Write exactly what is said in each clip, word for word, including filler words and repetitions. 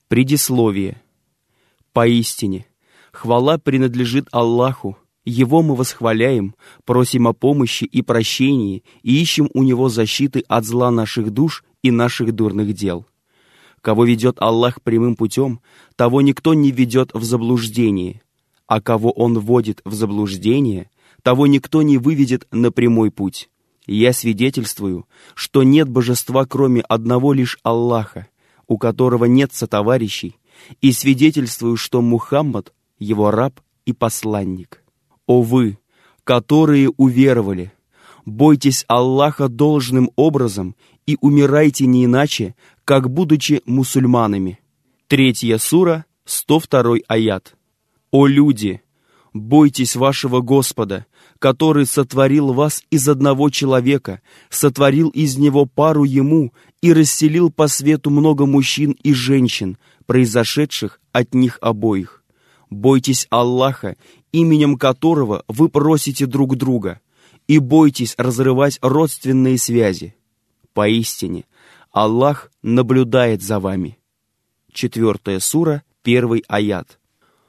Предисловие. Поистине, хвала принадлежит Аллаху, Его мы восхваляем, просим о помощи и прощении и ищем у Него защиты от зла наших душ и наших дурных дел. Кого ведет Аллах прямым путем, того никто не ведет в заблуждение, а кого Он вводит в заблуждение, того никто не выведет на прямой путь. Я свидетельствую, что нет божества, кроме одного лишь Аллаха, у которого нет сотоварищей, и свидетельствую, что Мухаммад — его раб и посланник. О вы, которые уверовали, бойтесь Аллаха должным образом и умирайте не иначе, как будучи мусульманами. Третья сура, сто второй аят. О люди, бойтесь вашего Господа, который сотворил вас из одного человека, сотворил из него пару ему и расселил по свету много мужчин и женщин, произошедших от них обоих. Бойтесь Аллаха, именем которого вы просите друг друга, и бойтесь разрывать родственные связи. Поистине, Аллах наблюдает за вами. Четвертая сура, первый аят.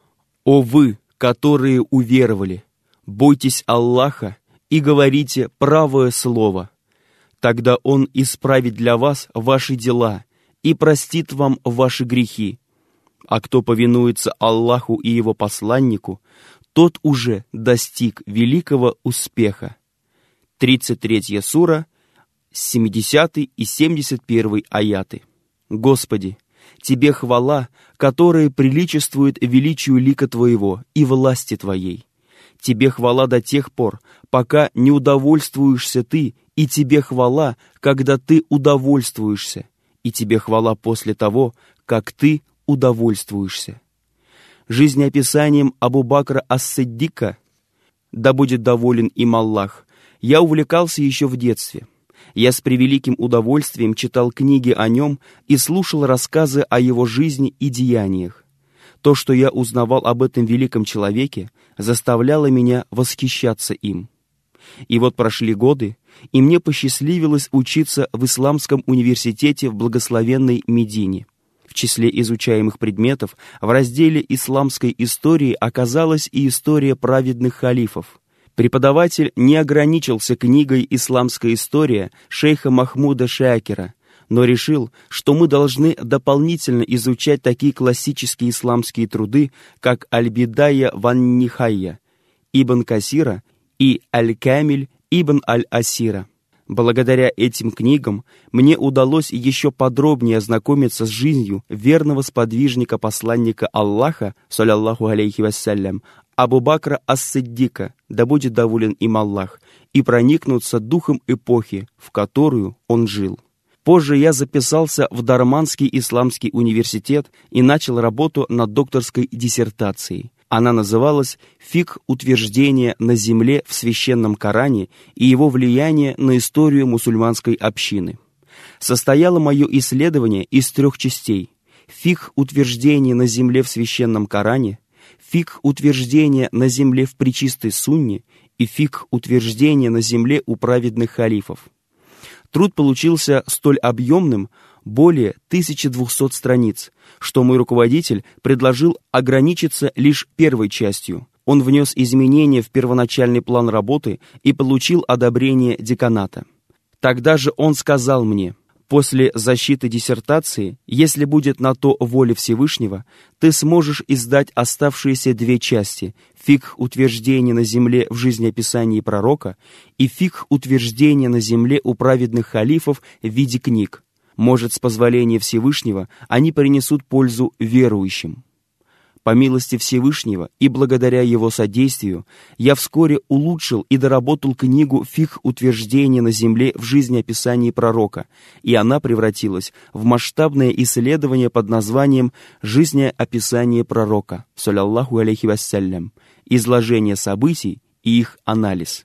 О вы, которые уверовали, бойтесь Аллаха и говорите правое слово. Тогда Он исправит для вас ваши дела и простит вам ваши грехи. А кто повинуется Аллаху и Его посланнику, тот уже достиг великого успеха. тридцать третья сура, семидесятый и семьдесят первый аяты. Господи, Тебе хвала, которая приличествует величию лика Твоего и власти Твоей. Тебе хвала до тех пор, пока не удовольствуешься Ты, и Тебе хвала, когда Ты удовольствуешься, и Тебе хвала после того, как Ты удовольствуешься. Жизнеописанием Абу Бакра ас-Сиддика, да будет доволен им Аллах, я увлекался еще в детстве. Я с превеликим удовольствием читал книги о нем и слушал рассказы о его жизни и деяниях. То, что я узнавал об этом великом человеке, заставляло меня восхищаться им. И вот прошли годы, и мне посчастливилось учиться в Исламском университете в благословенной Медине. В числе изучаемых предметов в разделе исламской истории оказалась и история праведных халифов. Преподаватель не ограничился книгой «Исламская история» шейха Махмуда Шакира, но решил, что мы должны дополнительно изучать такие классические исламские труды, как «Аль-Бидая ван-Нихайя» Ибн Касира и «Аль-Камиль» Ибн Аль-Асира. Благодаря этим книгам мне удалось еще подробнее ознакомиться с жизнью верного сподвижника-посланника Аллаха, саллаллаху алейхи вассалям, Абу Бакра ас-Сиддика, да будет доволен им Аллах, и проникнуться духом эпохи, в которую он жил. Позже я записался в Дарманский исламский университет и начал работу над докторской диссертацией. Она называлась «Фикх утверждения на земле в священном Коране и его влияние на историю мусульманской общины». Состояло мое исследование из трех частей: «Фикх утверждения на земле в священном Коране», «Фикх утверждения на земле в пречистой сунне» и «Фикх утверждения на земле у праведных халифов». Труд получился столь объемным, более тысячи двухсот страниц, что мой руководитель предложил ограничиться лишь первой частью. Он внес изменения в первоначальный план работы и получил одобрение деканата. Тогда же он сказал мне: «После защиты диссертации, если будет на то воля Всевышнего, ты сможешь издать оставшиеся две части: фикх утверждения на земле в жизнеописании пророка и фикх утверждения на земле у праведных халифов в виде книг. Может, с позволения Всевышнего они принесут пользу верующим». По милости Всевышнего и благодаря его содействию я вскоре улучшил и доработал книгу «Фикх утверждения на земле в жизнеописании пророка», и она превратилась в масштабное исследование под названием «Жизнеописание пророка, саллаллаху алейхи вассалям, изложение событий и их анализ».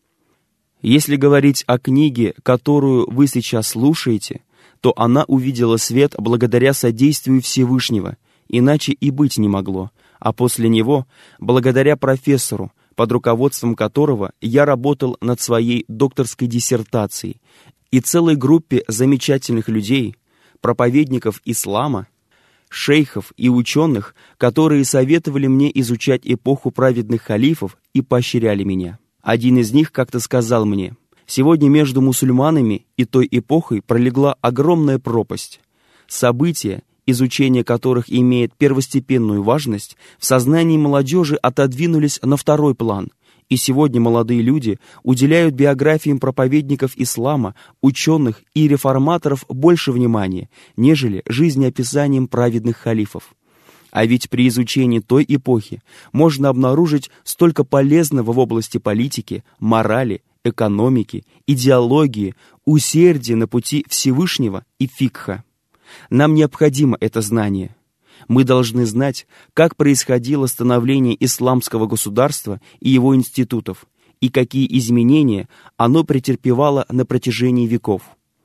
Если говорить о книге, которую вы сейчас слушаете, то она увидела свет благодаря содействию Всевышнего, иначе и быть не могло, а после него, благодаря профессору, под руководством которого я работал над своей докторской диссертацией, и целой группе замечательных людей, проповедников ислама, шейхов и ученых, которые советовали мне изучать эпоху праведных халифов и поощряли меня. Один из них как-то сказал мне: «Сегодня между мусульманами и той эпохой пролегла огромная пропасть. События, изучение которых имеет первостепенную важность, в сознании молодежи отодвинулись на второй план, и сегодня молодые люди уделяют биографиям проповедников ислама, ученых и реформаторов больше внимания, нежели жизнеописаниям праведных халифов. А ведь при изучении той эпохи можно обнаружить столько полезного в области политики, морали, экономики, идеологии, усердия на пути Всевышнего и фикха. Нам необходимо это знание. Мы должны знать, как происходило становление исламского государства и его институтов, и какие изменения оно претерпевало на протяжении веков.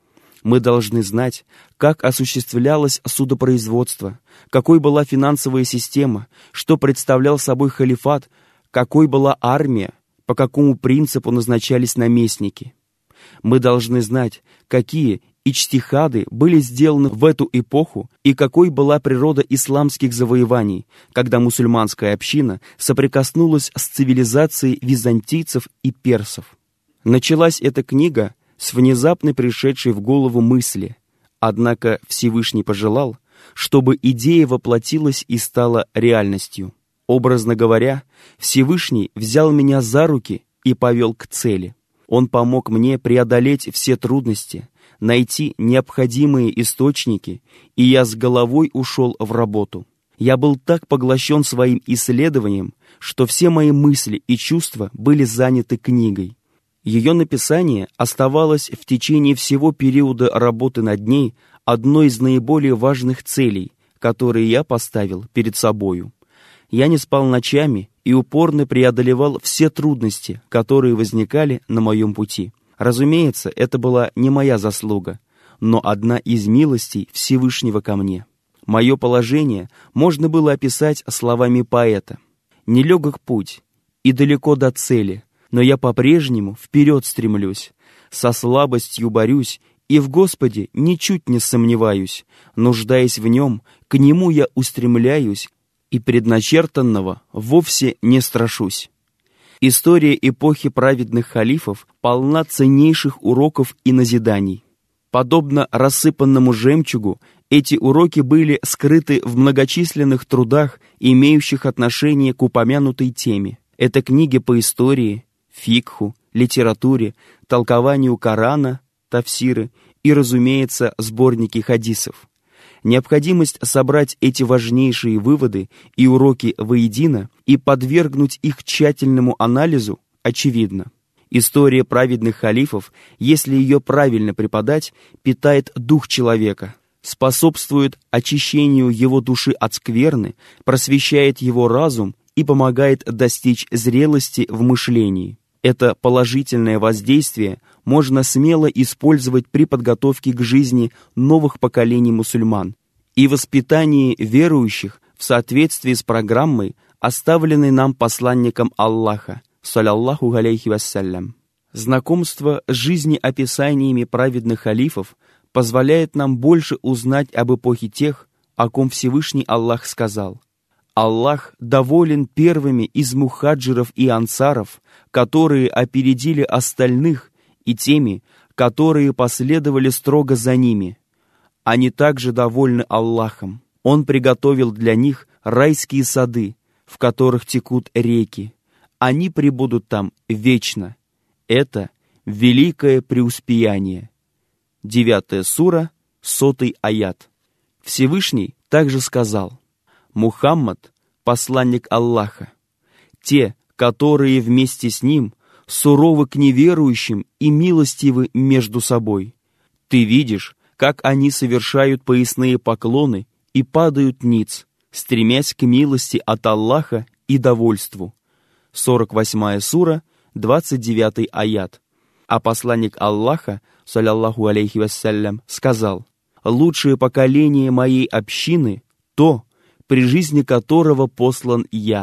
Мы должны знать, как осуществлялось судопроизводство, какой была финансовая система, что представлял собой халифат, какой была армия, по какому принципу назначались наместники. Мы должны знать, какие иджтихады были сделаны в эту эпоху и какой была природа исламских завоеваний, когда мусульманская община соприкоснулась с цивилизацией византийцев и персов. Началась эта книга с внезапно пришедшей в голову мысли, однако Всевышний пожелал, чтобы идея воплотилась и стала реальностью. Образно говоря, Всевышний взял меня за руки и повел к цели. Он помог мне преодолеть все трудности, найти необходимые источники, и я с головой ушел в работу. Я был так поглощен своим исследованием, что все мои мысли и чувства были заняты книгой. Ее написание оставалось в течение всего периода работы над ней одной из наиболее важных целей, которые я поставил перед собою. Я не спал ночами и упорно преодолевал все трудности, которые возникали на моем пути. Разумеется, это была не моя заслуга, но одна из милостей Всевышнего ко мне. Мое положение можно было описать словами поэта: «Нелегок путь и далеко до цели, но я по-прежнему вперед стремлюсь, со слабостью борюсь и в Господе ничуть не сомневаюсь, нуждаясь в Нем, к Нему я устремляюсь и предначертанного вовсе не страшусь». История эпохи праведных халифов полна ценнейших уроков и назиданий. Подобно рассыпанному жемчугу, эти уроки были скрыты в многочисленных трудах, имеющих отношение к упомянутой теме. Это книги по истории, фикху, литературе, толкованию Корана, тафсиры и, разумеется, сборники хадисов. Необходимость собрать эти важнейшие выводы и уроки воедино и подвергнуть их тщательному анализу очевидна. История праведных халифов, если ее правильно преподать, питает дух человека, способствует очищению его души от скверны, просвещает его разум и помогает достичь зрелости в мышлении. Это положительное воздействие можно смело использовать при подготовке к жизни новых поколений мусульман и воспитании верующих в соответствии с программой, оставленной нам посланником Аллаха, саллаллаху алейхи вассалям. Знакомство с жизнеописаниями праведных халифов позволяет нам больше узнать об эпохе тех, о ком Всевышний Аллах сказал: «Аллах доволен первыми из мухаджиров и ансаров, которые опередили остальных, и теми, которые последовали строго за ними. Они также довольны Аллахом. Он приготовил для них райские сады, в которых текут реки. Они пребудут там вечно. Это великое преуспеяние». Девятая сура, сотый аят. Всевышний также сказал: «Мухаммад — посланник Аллаха. Те, которые вместе с ним, суровы к неверующим и милостивы между собой. Ты видишь, как они совершают поясные поклоны и падают ниц, стремясь к милости от Аллаха и довольству». сорок восьмая сура, двадцать девятый аят. А посланник Аллаха, саллаллаху алейхи вассалям, сказал: «Лучшее поколение моей общины — то, при жизни которого послан я».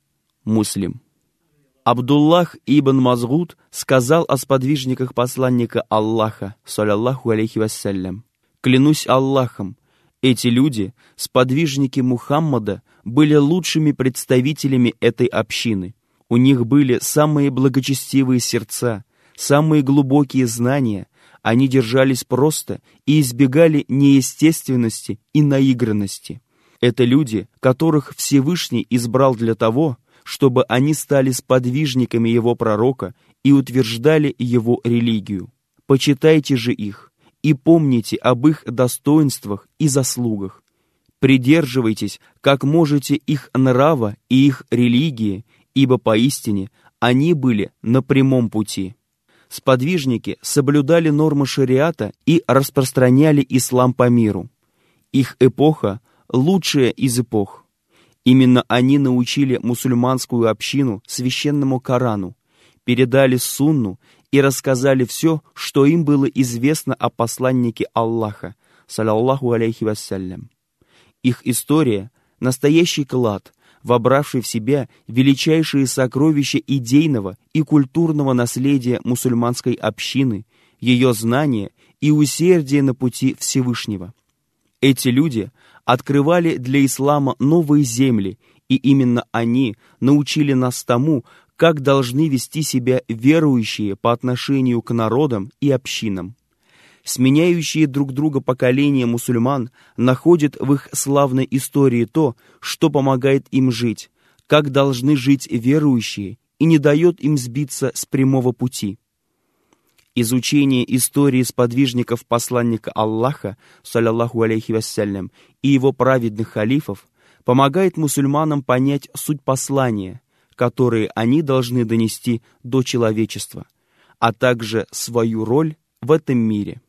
Муслим. Абдуллах ибн Мазгуд сказал о сподвижниках посланника Аллаха, саллаллаху алейхи вассалям: «Клянусь Аллахом, Эти люди, сподвижники Мухаммада, были лучшими представителями этой общины. У них были самые благочестивые сердца, самые глубокие знания, они держались просто и избегали неестественности и наигранности. Это люди, которых Всевышний избрал для того, чтобы они стали сподвижниками его пророка и утверждали его религию. Почитайте же их и помните об их достоинствах и заслугах. Придерживайтесь, как можете, их нрава и их религии, ибо поистине они были на прямом пути. Сподвижники соблюдали нормы шариата и распространяли ислам по миру. Их эпоха – лучшая из эпох. Именно они научили мусульманскую общину священному Корану, передали сунну и рассказали все, что им было известно о посланнике Аллаха, саллаллаху алейхи вассалям. Их история – настоящий клад, вобравший в себя величайшие сокровища идейного и культурного наследия мусульманской общины, ее знания и усердие на пути Всевышнего. Эти люди открывали для ислама новые земли, и именно они научили нас тому, как должны вести себя верующие по отношению к народам и общинам. Сменяющие друг друга поколения мусульман находят в их славной истории то, что помогает им жить, как должны жить верующие, и не дает им сбиться с прямого пути. Изучение истории сподвижников посланника Аллаха, саллаллаху алейхи вассалям, и его праведных халифов помогает мусульманам понять суть послания, которые они должны донести до человечества, а также свою роль в этом мире.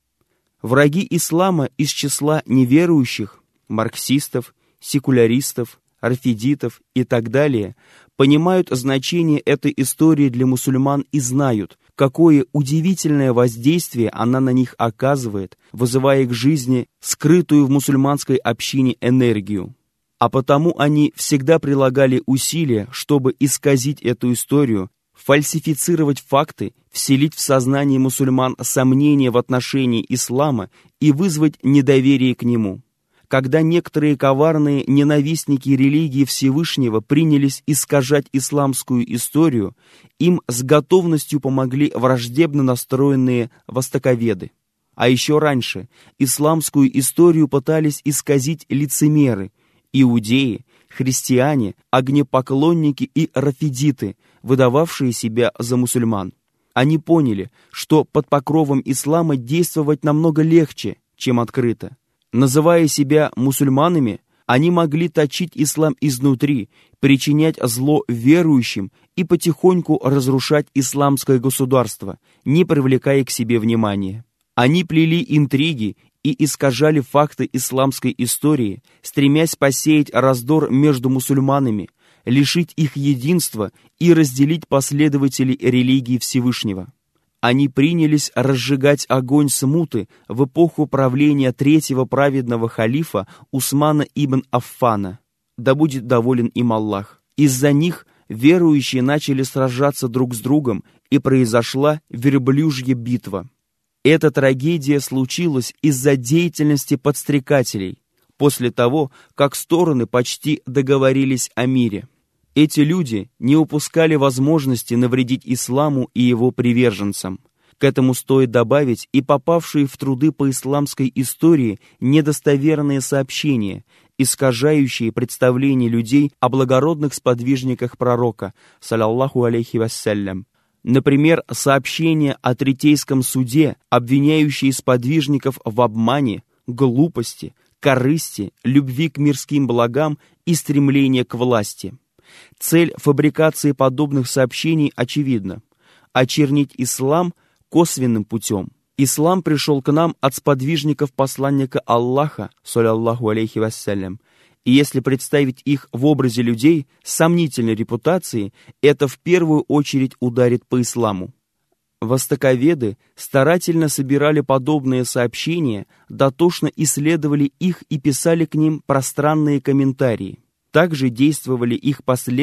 Враги ислама из числа неверующих, марксистов, секуляристов, рафидитов и так далее понимают значение этой истории для мусульман и знают, какое удивительное воздействие она на них оказывает, вызывая к жизни скрытую в мусульманской общине энергию. А потому они всегда прилагали усилия, чтобы исказить эту историю, фальсифицировать факты, вселить в сознание мусульман сомнения в отношении ислама и вызвать недоверие к нему. Когда некоторые коварные ненавистники религии Всевышнего принялись искажать исламскую историю, им с готовностью помогли враждебно настроенные востоковеды. А еще раньше исламскую историю пытались исказить лицемеры, иудеи, христиане, огнепоклонники и рафидиты, выдававшие себя за мусульман. Они поняли, что под покровом ислама действовать намного легче, чем открыто. Называя себя мусульманами, они могли точить ислам изнутри, причинять зло верующим и потихоньку разрушать исламское государство, не привлекая к себе внимания. Они плели интриги и искажали факты исламской истории, стремясь посеять раздор между мусульманами, лишить их единства и разделить последователей религии Всевышнего. Они принялись разжигать огонь смуты в эпоху правления третьего праведного халифа Усмана ибн Аффана. Да будет доволен им Аллах. Из-за них верующие начали сражаться друг с другом, и произошла верблюжья битва. Эта трагедия случилась из-за деятельности подстрекателей, после того, как стороны почти договорились о мире. Эти люди не упускали возможности навредить исламу и его приверженцам. К этому стоит добавить и попавшие в труды по исламской истории недостоверные сообщения, искажающие представление людей о благородных сподвижниках пророка, саллаллаху алейхи вассалям. Например, сообщения о Третейском суде, обвиняющие сподвижников в обмане, глупости, корысти, любви к мирским благам и стремлении к власти. Цель фабрикации подобных сообщений очевидна – очернить ислам косвенным путем. Ислам пришел к нам от сподвижников посланника Аллаха, саллаллаху алейхи вассалям, и если представить их в образе людей с сомнительной репутацией, это в первую очередь ударит по исламу. Востоковеды старательно собирали подобные сообщения, дотошно исследовали их и писали к ним пространные комментарии. Также действовали их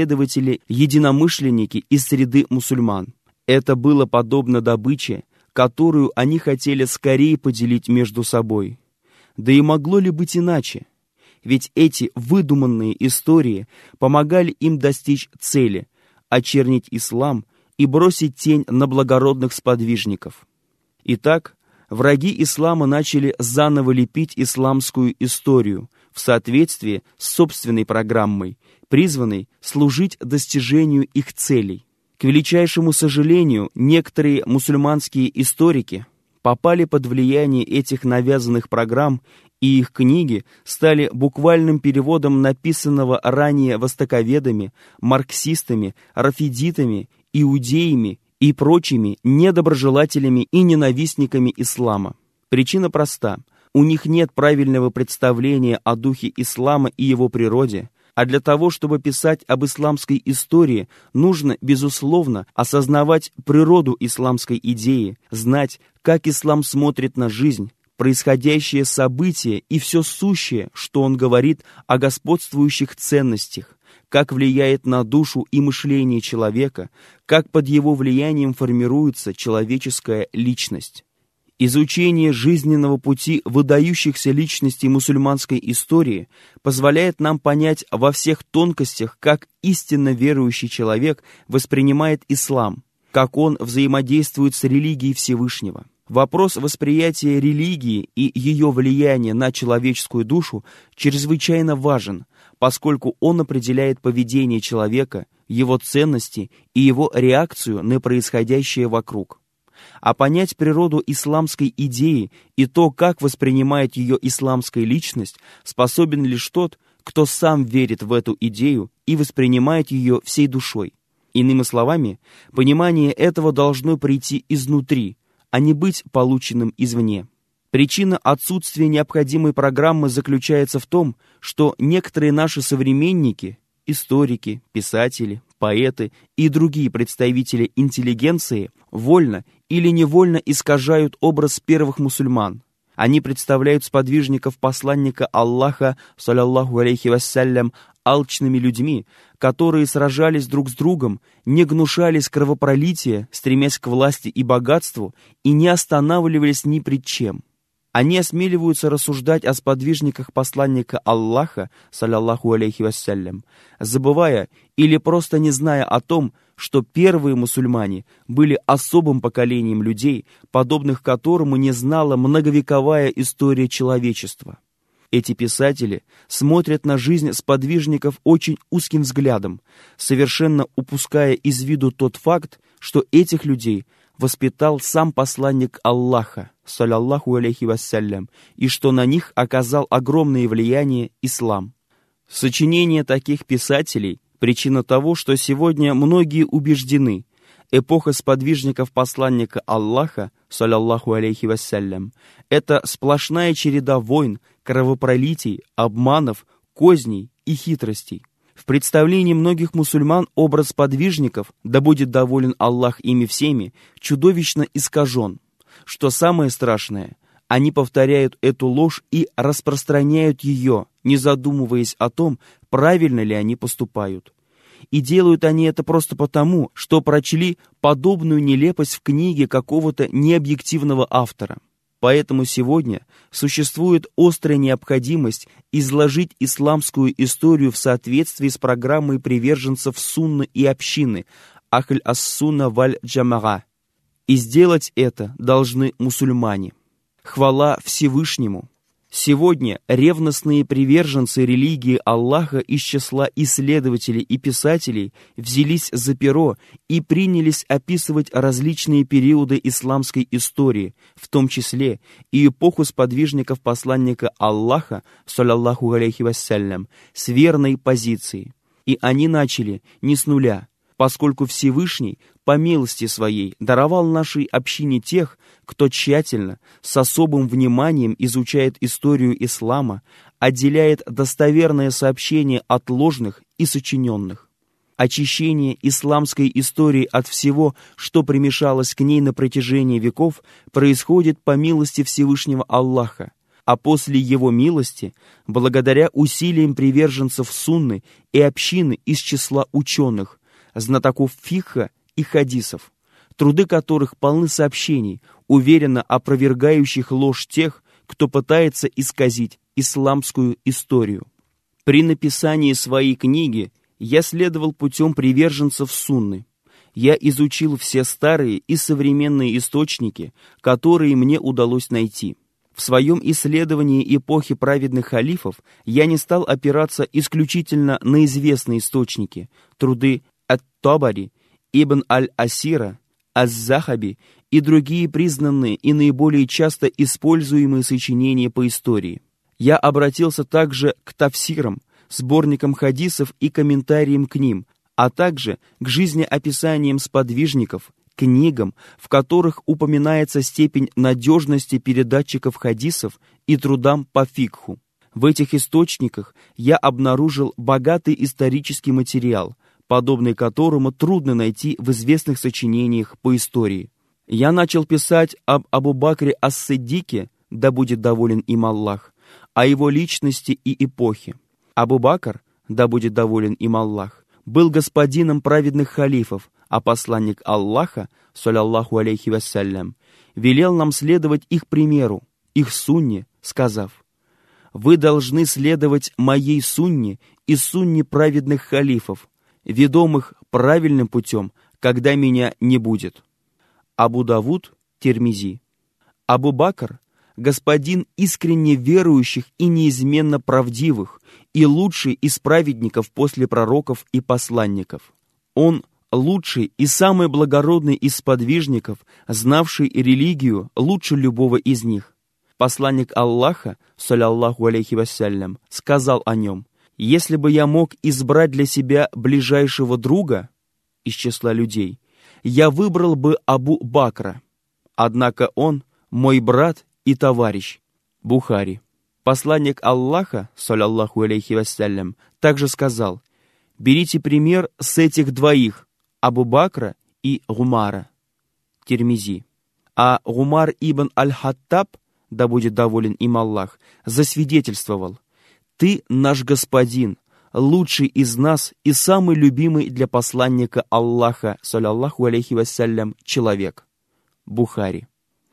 последователи-единомышленники из среды мусульман. Это было подобно добыче, которую они хотели скорее поделить между собой. Да и могло ли быть иначе? Ведь эти выдуманные истории помогали им достичь цели – очернить ислам и бросить тень на благородных сподвижников. Итак, враги ислама начали заново лепить исламскую историю в соответствии с собственной программой, призванной служить достижению их целей. К величайшему сожалению, некоторые мусульманские историки попали под влияние этих навязанных программ, и их книги стали буквальным переводом написанного ранее востоковедами, марксистами, рафидитами, иудеями и прочими недоброжелателями и ненавистниками ислама. Причина проста. У них нет правильного представления о духе ислама и его природе, а для того, чтобы писать об исламской истории, нужно, безусловно, осознавать природу исламской идеи, знать, как ислам смотрит на жизнь, происходящее событие и все сущее, что он говорит о господствующих ценностях, как влияет на душу и мышление человека, как под его влиянием формируется человеческая личность. Изучение жизненного пути выдающихся личностей мусульманской истории позволяет нам понять во всех тонкостях, как истинно верующий человек воспринимает ислам, как он взаимодействует с религией Всевышнего. Вопрос восприятия религии и ее влияния на человеческую душу чрезвычайно важен, поскольку он определяет поведение человека, его ценности и его реакцию на происходящее вокруг. А понять природу исламской идеи и то, как воспринимает ее исламская личность, способен лишь тот, кто сам верит в эту идею и воспринимает ее всей душой. Иными словами, понимание этого должно прийти изнутри, а не быть полученным извне. Причина отсутствия необходимой программы заключается в том, что некоторые наши современники, историки, писатели, поэты и другие представители интеллигенции вольно или невольно искажают образ первых мусульман. Они представляют сподвижников посланника Аллаха, саллаллаху алейхи вассалям, алчными людьми, которые сражались друг с другом, не гнушались кровопролития, стремясь к власти и богатству, и не останавливались ни пред чем. Они осмеливаются рассуждать о сподвижниках посланника Аллаха, саллаллаху алейхи вассалям, забывая или просто не зная о том, что первые мусульмане были особым поколением людей, подобных которому не знала многовековая история человечества. Эти писатели смотрят на жизнь сподвижников очень узким взглядом, совершенно упуская из виду тот факт, что этих людей воспитал сам посланник Аллаха, саллаллаху алейхи вассалям, и что на них оказал огромное влияние ислам. Сочинение таких писателей – причина того, что сегодня многие убеждены, эпоха сподвижников посланника Аллаха, саллаллаху алейхи вассалям, это сплошная череда войн, кровопролитий, обманов, козней и хитростей. В представлении многих мусульман образ сподвижников, да будет доволен Аллах ими всеми, чудовищно искажен. Что самое страшное, они повторяют эту ложь и распространяют ее, не задумываясь о том, правильно ли они поступают. И делают они это просто потому, что прочли подобную нелепость в книге какого-то необъективного автора. Поэтому сегодня существует острая необходимость изложить исламскую историю в соответствии с программой приверженцев сунны и общины Ахль ас-Сунна валь-Джамаа. И сделать это должны мусульмане. Хвала Всевышнему! Сегодня ревностные приверженцы религии Аллаха из числа исследователей и писателей взялись за перо и принялись описывать различные периоды исламской истории, в том числе и эпоху сподвижников посланника Аллаха, саллаллаху алейхи вассалям, с верной позицией. И они начали не с нуля, поскольку Всевышний по милости своей даровал нашей общине тех, кто тщательно, с особым вниманием изучает историю ислама, отделяет достоверное сообщение от ложных и сочиненных. Очищение исламской истории от всего, что примешалось к ней на протяжении веков, происходит по милости Всевышнего Аллаха, а после его милости, благодаря усилиям приверженцев сунны и общины из числа ученых, знатоков фикха и хадисов, труды которых полны сообщений, уверенно опровергающих ложь тех, кто пытается исказить исламскую историю. При написании своей книги я следовал путем приверженцев сунны. Я изучил все старые и современные источники, которые мне удалось найти. В своем исследовании эпохи праведных халифов я не стал опираться исключительно на известные источники, труды ат-Табари, Ибн аль-Асира, аз-Захаби и другие признанные и наиболее часто используемые сочинения по истории. Я обратился также к тафсирам, сборникам хадисов и комментариям к ним, а также к жизнеописаниям сподвижников, книгам, в которых упоминается степень надежности передатчиков хадисов и трудам по фикху. В этих источниках я обнаружил богатый исторический материал, подобный которому трудно найти в известных сочинениях по истории. Я начал писать об Абу-Бакре ас-Сиддике, да будет доволен им Аллах, о его личности и эпохе. Абу-Бакр, да будет доволен им Аллах, был господином праведных халифов, а посланник Аллаха, саллаллаху алейхи вассалям, велел нам следовать их примеру, их сунне, сказав: «Вы должны следовать моей сунне и сунне праведных халифов, ведомых правильным путем, когда меня не будет». Абу Давуд, Тирмизи. Абу Бакр — господин искренне верующих и неизменно правдивых, и лучший из праведников после пророков и посланников. Он лучший и самый благородный из сподвижников, знавший религию лучше любого из них. Посланник Аллаха, саллаллаху алейхи вассалям, сказал о нем: «Если бы я мог избрать для себя ближайшего друга из числа людей, я выбрал бы Абу Бакра. Однако он мой брат и товарищ». Бухари. Посланник Аллаха, саллаллаху алейхи вассалям, также сказал: «Берите пример с этих двоих, Абу Бакра и Гумара». Тирмизи. А Гумар ибн аль-Хаттаб, да будет доволен им Аллах, засвидетельствовал: «Ты наш господин, лучший из нас и самый любимый для посланника Аллаха, саллаллаху алейхи вассалям, человек». Бухари.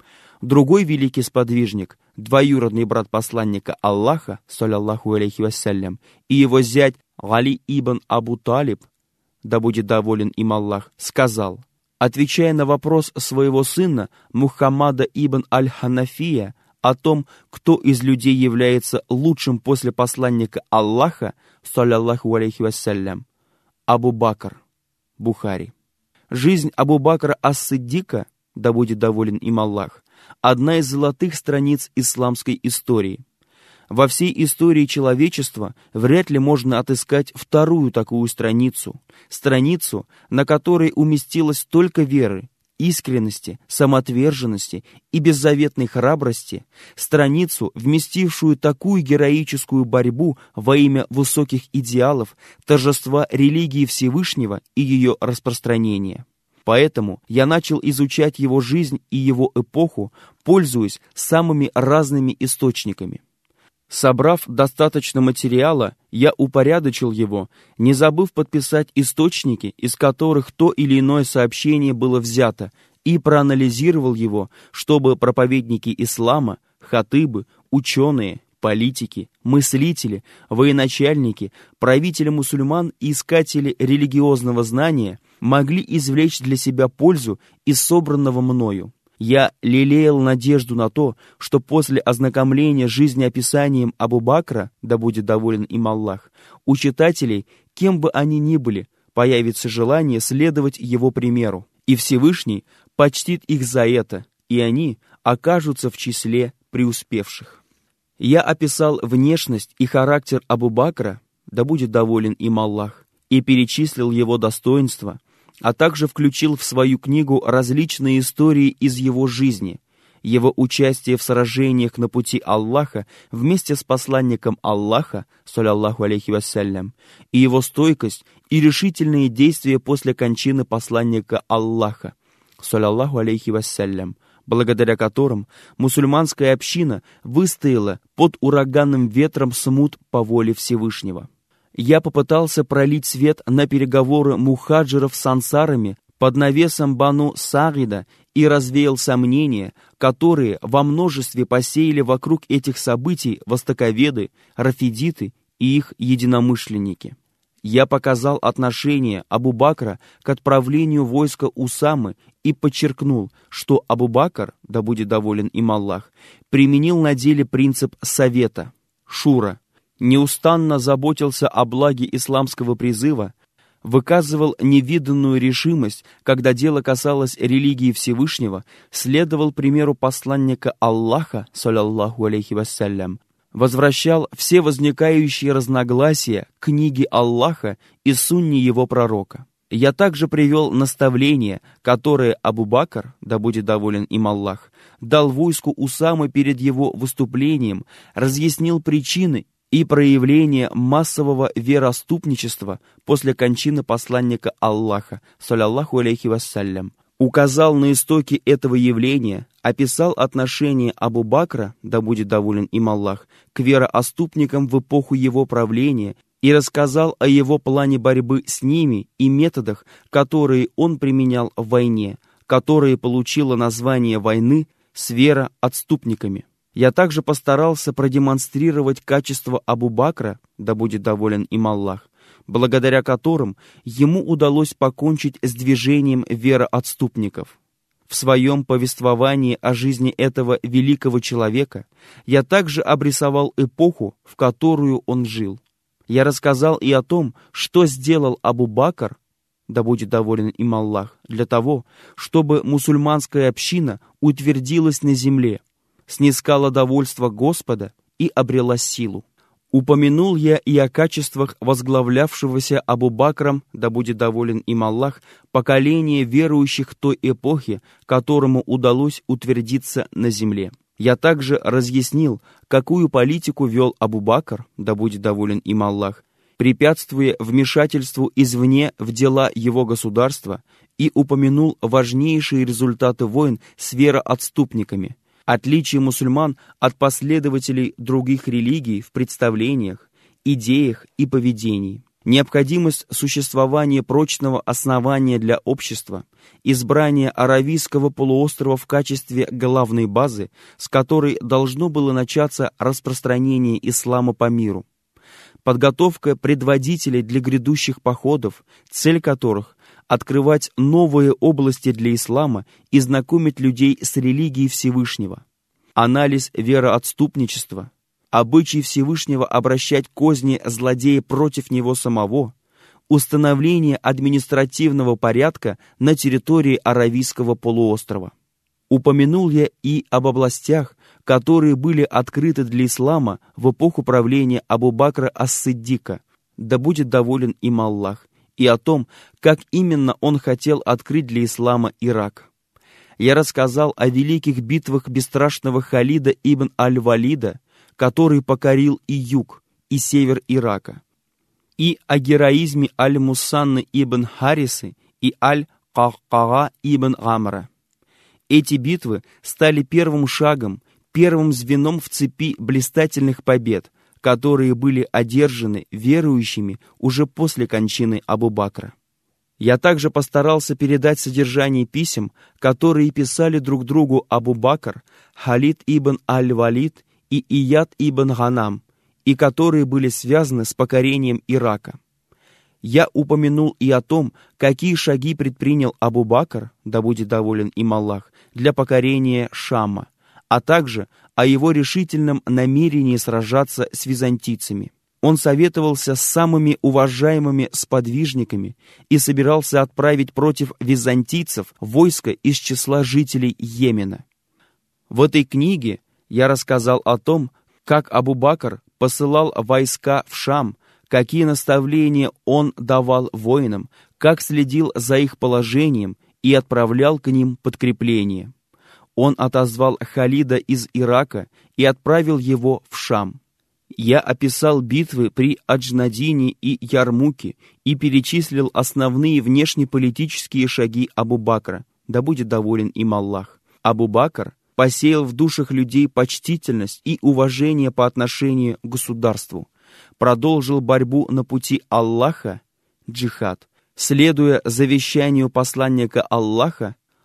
Другой великий сподвижник, двоюродный брат посланника Аллаха, саллаллаху алейхи вассалям, и его зять Али ибн Абу Талиб, да будет доволен им Аллах, сказал, отвечая на вопрос своего сына Мухаммада ибн аль-Ханафия о том, кто из людей является лучшим после посланника Аллаха, саллаллаху алейхи вассалям: Абу Бакр. Бухари. Жизнь Абу Бакра ас-Сиддика, да будет доволен им Аллах, одна из золотых страниц исламской истории. Во всей истории человечества вряд ли можно отыскать вторую такую страницу, страницу, на которой уместилось столько веры, искренности, самоотверженности и беззаветной храбрости, страницу, вместившую такую героическую борьбу во имя высоких идеалов, торжества религии Всевышнего и ее распространения. Поэтому я начал изучать его жизнь и его эпоху, пользуясь самыми разными источниками. Собрав достаточно материала, я упорядочил его, не забыв подписать источники, из которых то или иное сообщение было взято, и проанализировал его, чтобы проповедники ислама, хатыбы, ученые, политики, мыслители, военачальники, правители мусульман и искатели религиозного знания могли извлечь для себя пользу из собранного мною. Я лелеял надежду на то, что после ознакомления с жизнеописанием Абу Бакра, да будет доволен им Аллах, у читателей, кем бы они ни были, появится желание следовать его примеру, и Всевышний почтит их за это, и они окажутся в числе преуспевших. Я описал внешность и характер Абу Бакра, да будет доволен им Аллах, и перечислил его достоинства, а также включил в свою книгу различные истории из его жизни, его участие в сражениях на пути Аллаха вместе с посланником Аллаха, саллаллаху алейхи вассалям, и его стойкость и решительные действия после кончины посланника Аллаха, саллаллаху алейхи вассалям, благодаря которым мусульманская община выстояла под ураганным ветром смут по воле Всевышнего. Я попытался пролить свет на переговоры мухаджиров с ансарами под навесом Бану Сагида и развеял сомнения, которые во множестве посеяли вокруг этих событий востоковеды, рафидиты и их единомышленники. Я показал отношение Абу-Бакра к отправлению войска Усамы и подчеркнул, что Абу-Бакр, да будет доволен им Аллах, применил на деле принцип совета, шура, неустанно заботился о благе исламского призыва, выказывал невиданную решимость, когда дело касалось религии Всевышнего, следовал примеру посланника Аллаха, саллаллаху алейхи вассалям, возвращал все возникающие разногласия к книге Аллаха и сунне его пророка. Я также привел наставление, которое Абу-Бакр, да будет доволен им Аллах, дал войску Усамы перед его выступлением, разъяснил причины и проявление массового вероотступничества после кончины посланника Аллаха, саллаллаху алейхи вассалям, указал на истоки этого явления, описал отношение Абу-Бакра, да будет доволен им Аллах, к вероотступникам в эпоху его правления и рассказал о его плане борьбы с ними и методах, которые он применял в войне, которая получила название войны с вероотступниками. Я также постарался продемонстрировать качество Абу-Бакра, да будет доволен им Аллах, благодаря которым ему удалось покончить с движением вероотступников. В своем повествовании о жизни этого великого человека я также обрисовал эпоху, в которую он жил. Я рассказал и о том, что сделал Абу-Бакр, да будет доволен им Аллах, для того, чтобы мусульманская община утвердилась на земле, снискала довольство Господа и обрела силу. Упомянул я и о качествах возглавлявшегося Абу-Бакром, да будет доволен им Аллах, поколения верующих той эпохи, которому удалось утвердиться на земле. Я также разъяснил, какую политику вел Абу-Бакр, да будет доволен им Аллах, препятствуя вмешательству извне в дела его государства, и упомянул важнейшие результаты войн с вероотступниками, отличие мусульман от последователей других религий в представлениях, идеях и поведении, необходимость существования прочного основания для общества, избрание Аравийского полуострова в качестве главной базы, с которой должно было начаться распространение ислама по миру, подготовка предводителей для грядущих походов, цель которых – открывать новые области для ислама и знакомить людей с религией Всевышнего, анализ вероотступничества, обычай Всевышнего обращать козни злодея против него самого, установление административного порядка на территории Аравийского полуострова. Упомянул я и об областях, которые были открыты для ислама в эпоху правления Абу-Бакра ас-Сиддика, да будет доволен им Аллах, и о том, как именно он хотел открыть для ислама Ирак. Я рассказал о великих битвах бесстрашного Халида ибн аль-Валида, который покорил и юг, и север Ирака, и о героизме аль-Мусанны ибн Харисы и аль-Кахкага ибн Амра. Эти битвы стали первым шагом, первым звеном в цепи блистательных побед, которые были одержаны верующими уже после кончины Абу-Бакра. Я также постарался передать содержание писем, которые писали друг другу Абу-Бакр, Халид ибн аль-Валид и Ияд ибн Ганам, и которые были связаны с покорением Ирака. Я упомянул и о том, какие шаги предпринял Абу-Бакр, да будет доволен им Аллах, для покорения Шама, а также о его решительном намерении сражаться с византийцами. Он советовался с самыми уважаемыми сподвижниками и собирался отправить против византийцев войско из числа жителей Йемена. В этой книге я рассказал о том, как Абу-Бакр посылал войска в Шам, какие наставления он давал воинам, как следил за их положением и отправлял к ним подкрепление. Он отозвал Халида из Ирака и отправил его в Шам. Я описал битвы при Аджнадине и Ярмуке и перечислил основные внешнеполитические шаги Абу-Бакра, да будет доволен им Аллах. Абу-Бакр посеял в душах людей почтительность и уважение по отношению к государству, продолжил борьбу на пути Аллаха, джихад, следуя завещанию посланника Аллаха,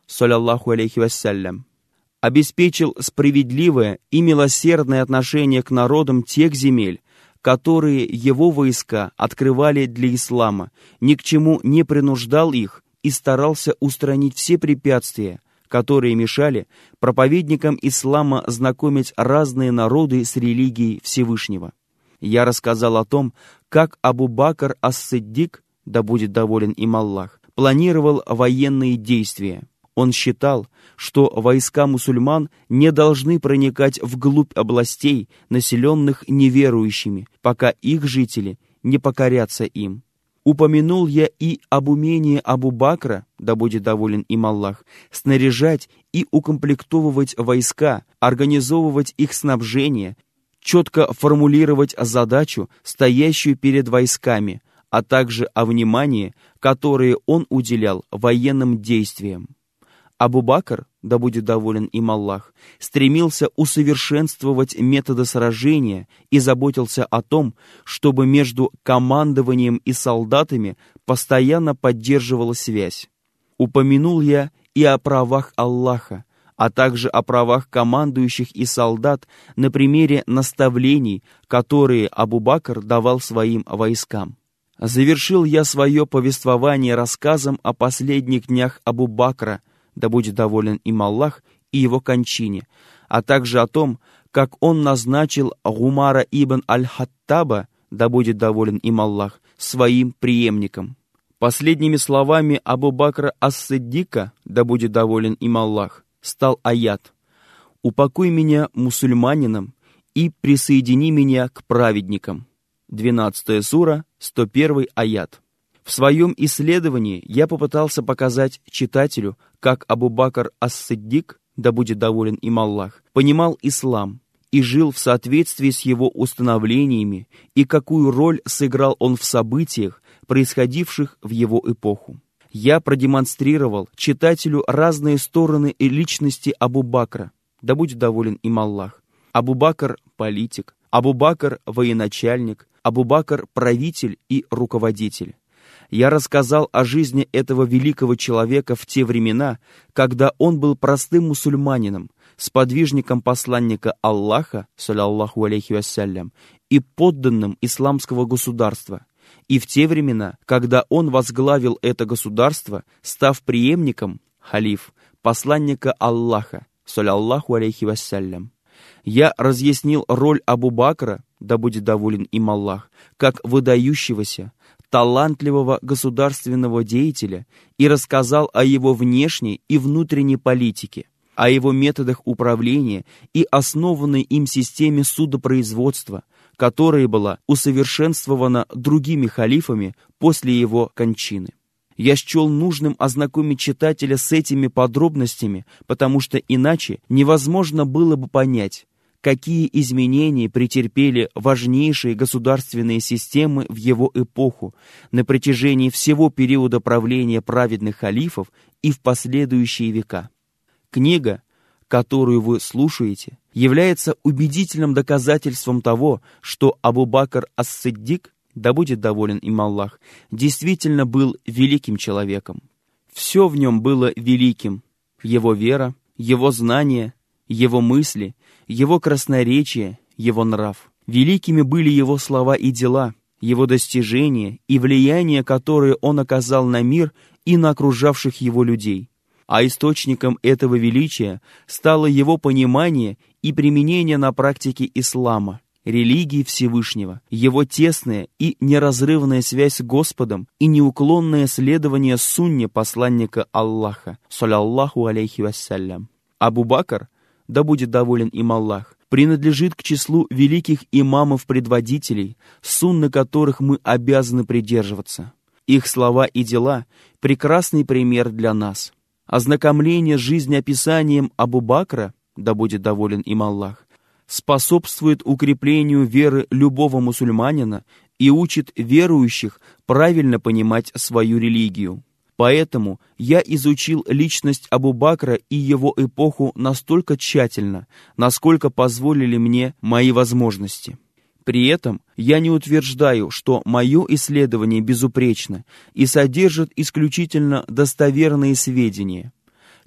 саллаллаху алейхи вассалям, обеспечил справедливое и милосердное отношение к народам тех земель, которые его войска открывали для ислама, ни к чему не принуждал их и старался устранить все препятствия, которые мешали проповедникам ислама знакомить разные народы с религией Всевышнего. Я рассказал о том, как Абу-Бакр ас-Сиддик, да будет доволен им Аллах, планировал военные действия. Он считал, что войска мусульман не должны проникать вглубь областей, населенных неверующими, пока их жители не покорятся им. Упомянул я и об умении Абу-Бакра, да будет доволен им Аллах, снаряжать и укомплектовывать войска, организовывать их снабжение, четко формулировать задачу, стоящую перед войсками, а также о внимании, которое он уделял военным действиям. Абу-Бакр, да будет доволен им Аллах, стремился усовершенствовать методы сражения и заботился о том, чтобы между командованием и солдатами постоянно поддерживалась связь. Упомянул я и о правах Аллаха, а также о правах командующих и солдат на примере наставлений, которые Абу-Бакр давал своим войскам. Завершил я свое повествование рассказом о последних днях Абу-Бакра, да будет доволен им Аллах, и его кончине, а также о том, как он назначил Гумара ибн аль-Хаттаба, да будет доволен им Аллах, своим преемником. Последними словами Абу-Бакра ас-Сиддика, да будет доволен им Аллах, стал аят: «Упокой меня мусульманином и присоедини меня к праведникам». двенадцатая сура, сто первый аят. В своем исследовании я попытался показать читателю, как Абу-Бакр ас-Сиддик, да будет доволен им Аллах, понимал ислам и жил в соответствии с его установлениями, и какую роль сыграл он в событиях, происходивших в его эпоху. Я продемонстрировал читателю разные стороны и личности Абу-Бакра, да будет доволен им Аллах. Абу-Бакр – политик, Абу-Бакр – военачальник, Абу-Бакр – правитель и руководитель. Я рассказал о жизни этого великого человека в те времена, когда он был простым мусульманином, сподвижником посланника Аллаха, саллаллаху алейхи вассалям, и подданным исламского государства, и в те времена, когда он возглавил это государство, став преемником, халиф, посланника Аллаха, саллаллаху алейхи вассалям. Я разъяснил роль Абу-Бакра, да будет доволен им Аллах, как выдающегося, талантливого государственного деятеля и рассказал о его внешней и внутренней политике, о его методах управления и основанной им системе судопроизводства, которая была усовершенствована другими халифами после его кончины. Я счел нужным ознакомить читателя с этими подробностями, потому что иначе невозможно было бы понять, какие изменения претерпели важнейшие государственные системы в его эпоху на протяжении всего периода правления праведных халифов и в последующие века. Книга, которую вы слушаете, является убедительным доказательством того, что Абу-Бакр ас-Сиддик, да будет доволен им Аллах, действительно был великим человеком. Все в нем было великим: его вера, его знания, его мысли, его красноречие, его нрав. Великими были его слова и дела, его достижения и влияние, которое он оказал на мир и на окружавших его людей. А источником этого величия стало его понимание и применение на практике ислама, религии Всевышнего, его тесная и неразрывная связь с Господом и неуклонное следование сунне посланника Аллаха, саллаллаху алейхи вассалям. Абу-Бакр, да будет доволен им Аллах, принадлежит к числу великих имамов-предводителей, сунны которых мы обязаны придерживаться. Их слова и дела – прекрасный пример для нас. Ознакомление с жизнеописанием Абу-Бакра, да будет доволен им Аллах, способствует укреплению веры любого мусульманина и учит верующих правильно понимать свою религию. Поэтому я изучил личность Абу-Бакра и его эпоху настолько тщательно, насколько позволили мне мои возможности. При этом я не утверждаю, что мое исследование безупречно и содержит исключительно достоверные сведения.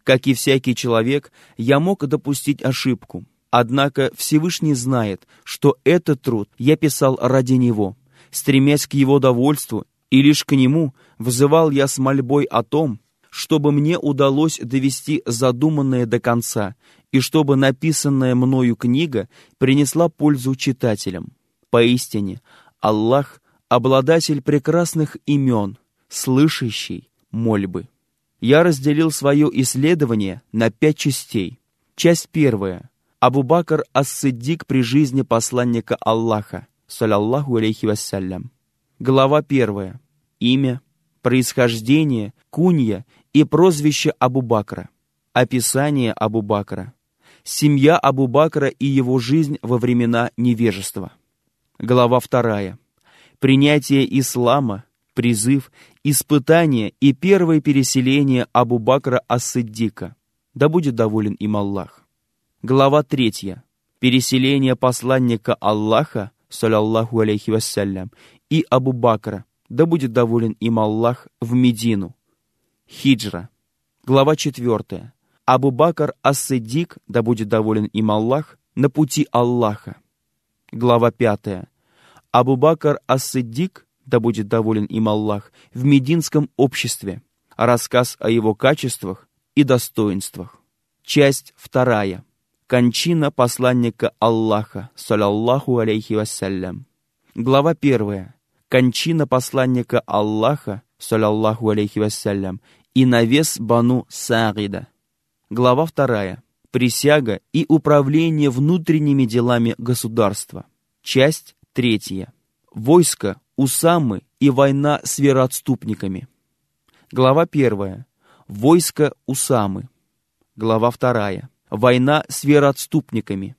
Как и всякий человек, я мог допустить ошибку. Однако Всевышний знает, что этот труд я писал ради Него, стремясь к Его довольству, и лишь к Нему взывал я с мольбой о том, чтобы мне удалось довести задуманное до конца, и чтобы написанная мною книга принесла пользу читателям. Поистине, Аллах — обладатель прекрасных имен, слышащий мольбы. Я разделил свое исследование на пять частей. Часть первая. Абу Бакр ас-Сиддик при жизни посланника Аллаха, саллаллаху алейхи вассалям. Глава первая. Имя, происхождение, кунья и прозвище Абу Бакра. Описание Абу Бакра. Семья Абу Бакра и его жизнь во времена невежества. Глава вторая. Принятие ислама, призыв, испытание и первое переселение Абу Бакра ас-Сиддика. Да будет доволен им Аллах. Глава третья. Переселение посланника Аллаха, саллаллаху алейхи вассалям, и Абу Бакра, да будет доволен им Аллах, в Медину. Хиджра. Глава четвертая. Абу Бакр ас-Сиддик, да будет доволен им Аллах, на пути Аллаха. Глава пятая. Абу Бакр ас-Сиддик, да будет доволен им Аллах, в мединском обществе. Рассказ о его качествах и достоинствах. Часть вторая. Кончина посланника Аллаха, саллаллаху алейхи вассалям. Глава первая. Кончина посланника Аллаха, саллаллаху алейхи вассалям, и навес Бану Сааида. Глава вторая. Присяга и управление внутренними делами государства. Часть третья. Войско Усамы и война с вероотступниками. Глава первая. Войско Усамы. Глава вторая. Война с вероотступниками.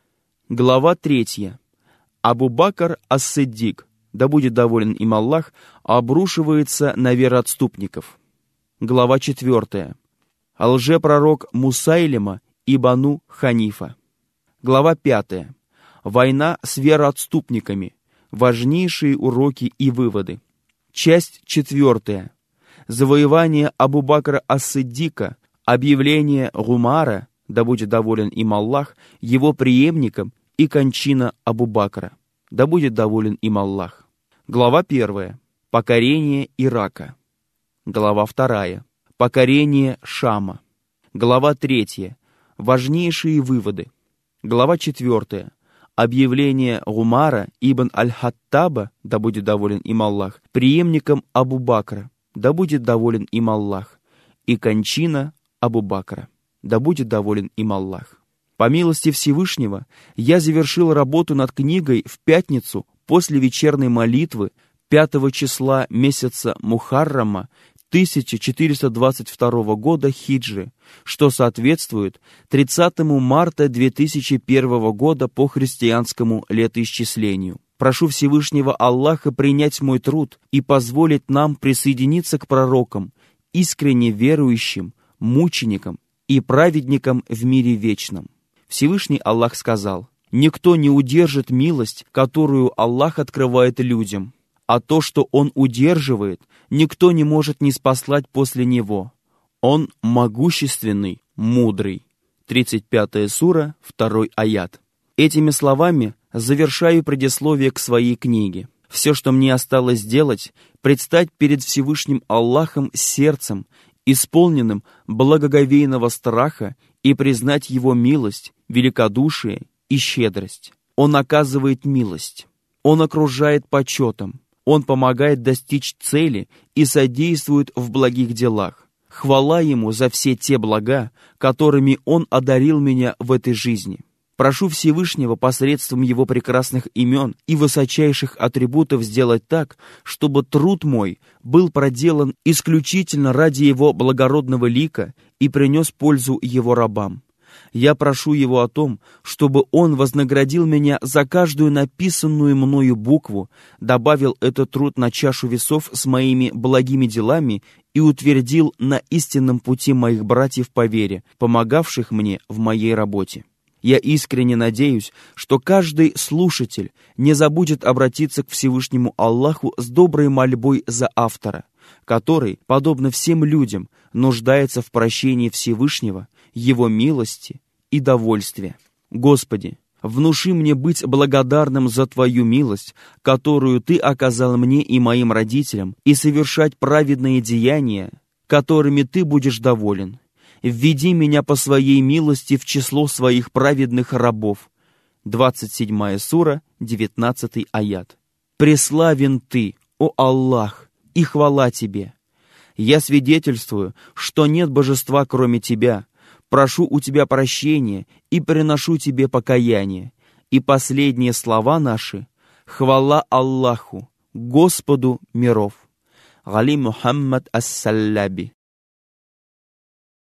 Глава третья. Абу Бакр ас-Сиддик, да будет доволен им Аллах, обрушивается на вероотступников. Глава четвертая. Лжепророк Мусайлима и Бану Ханифа. Глава пятая. Война с вероотступниками. Важнейшие уроки и выводы. Часть четвертая. Завоевание Абу Бакра ас-Сиддика, объявление Гумара, да будет доволен им Аллах, его преемником, и кончина Абу Бакра, да будет доволен им Аллах. Глава первая. Покорение Ирака. Глава вторая. Покорение Шама. Глава третья. Важнейшие выводы. Глава четвертая. Объявление Гумара ибн аль-Хаттаба, да будет доволен им Аллах, преемником Абу Бакра, да будет доволен им Аллах, и кончина Абу Бакра, да будет доволен им Аллах. По милости Всевышнего, я завершил работу над книгой в пятницу после вечерней молитвы пятого числа месяца Мухаррама тысяча четыреста двадцать второго года хиджры, что соответствует тридцатому марта две тысячи первого года по христианскому летоисчислению. Прошу Всевышнего Аллаха принять мой труд и позволить нам присоединиться к пророкам, искренне верующим, мученикам и праведникам в мире вечном. Всевышний Аллах сказал: «Никто не удержит милость, которую Аллах открывает людям, а то, что Он удерживает, никто не может ниспослать после Него. Он могущественный, мудрый». тридцать пятая сура, второй аят. Этими словами завершаю предисловие к своей книге. Все, что мне осталось сделать, предстать перед Всевышним Аллахом сердцем, исполненным благоговейного страха, и признать Его милость, великодушие и щедрость. Он оказывает милость. Он окружает почетом. Он помогает достичь цели и содействует в благих делах. Хвала Ему за все те блага, которыми Он одарил меня в этой жизни. Прошу Всевышнего посредством Его прекрасных имен и высочайших атрибутов сделать так, чтобы труд мой был проделан исключительно ради Его благородного лика и принес пользу Его рабам. Я прошу Его о том, чтобы Он вознаградил меня за каждую написанную мною букву, добавил этот труд на чашу весов с моими благими делами и утвердил на истинном пути моих братьев по вере, помогавших мне в моей работе. Я искренне надеюсь, что каждый слушатель не забудет обратиться к Всевышнему Аллаху с доброй мольбой за автора, который, подобно всем людям, нуждается в прощении Всевышнего, Его милости и довольствия. Господи, внуши мне быть благодарным за Твою милость, которую Ты оказал мне и моим родителям, и совершать праведные деяния, которыми Ты будешь доволен. Введи меня по Своей милости в число Своих праведных рабов. двадцать седьмая сура, девятнадцатый аят. Преславен Ты, о Аллах, и хвала Тебе. Я свидетельствую, что нет божества, кроме Тебя. Прошу у Тебя прощения и приношу Тебе покаяние. И последние слова наши — хвала Аллаху, Господу миров. Али Мухаммад ас-Салляби.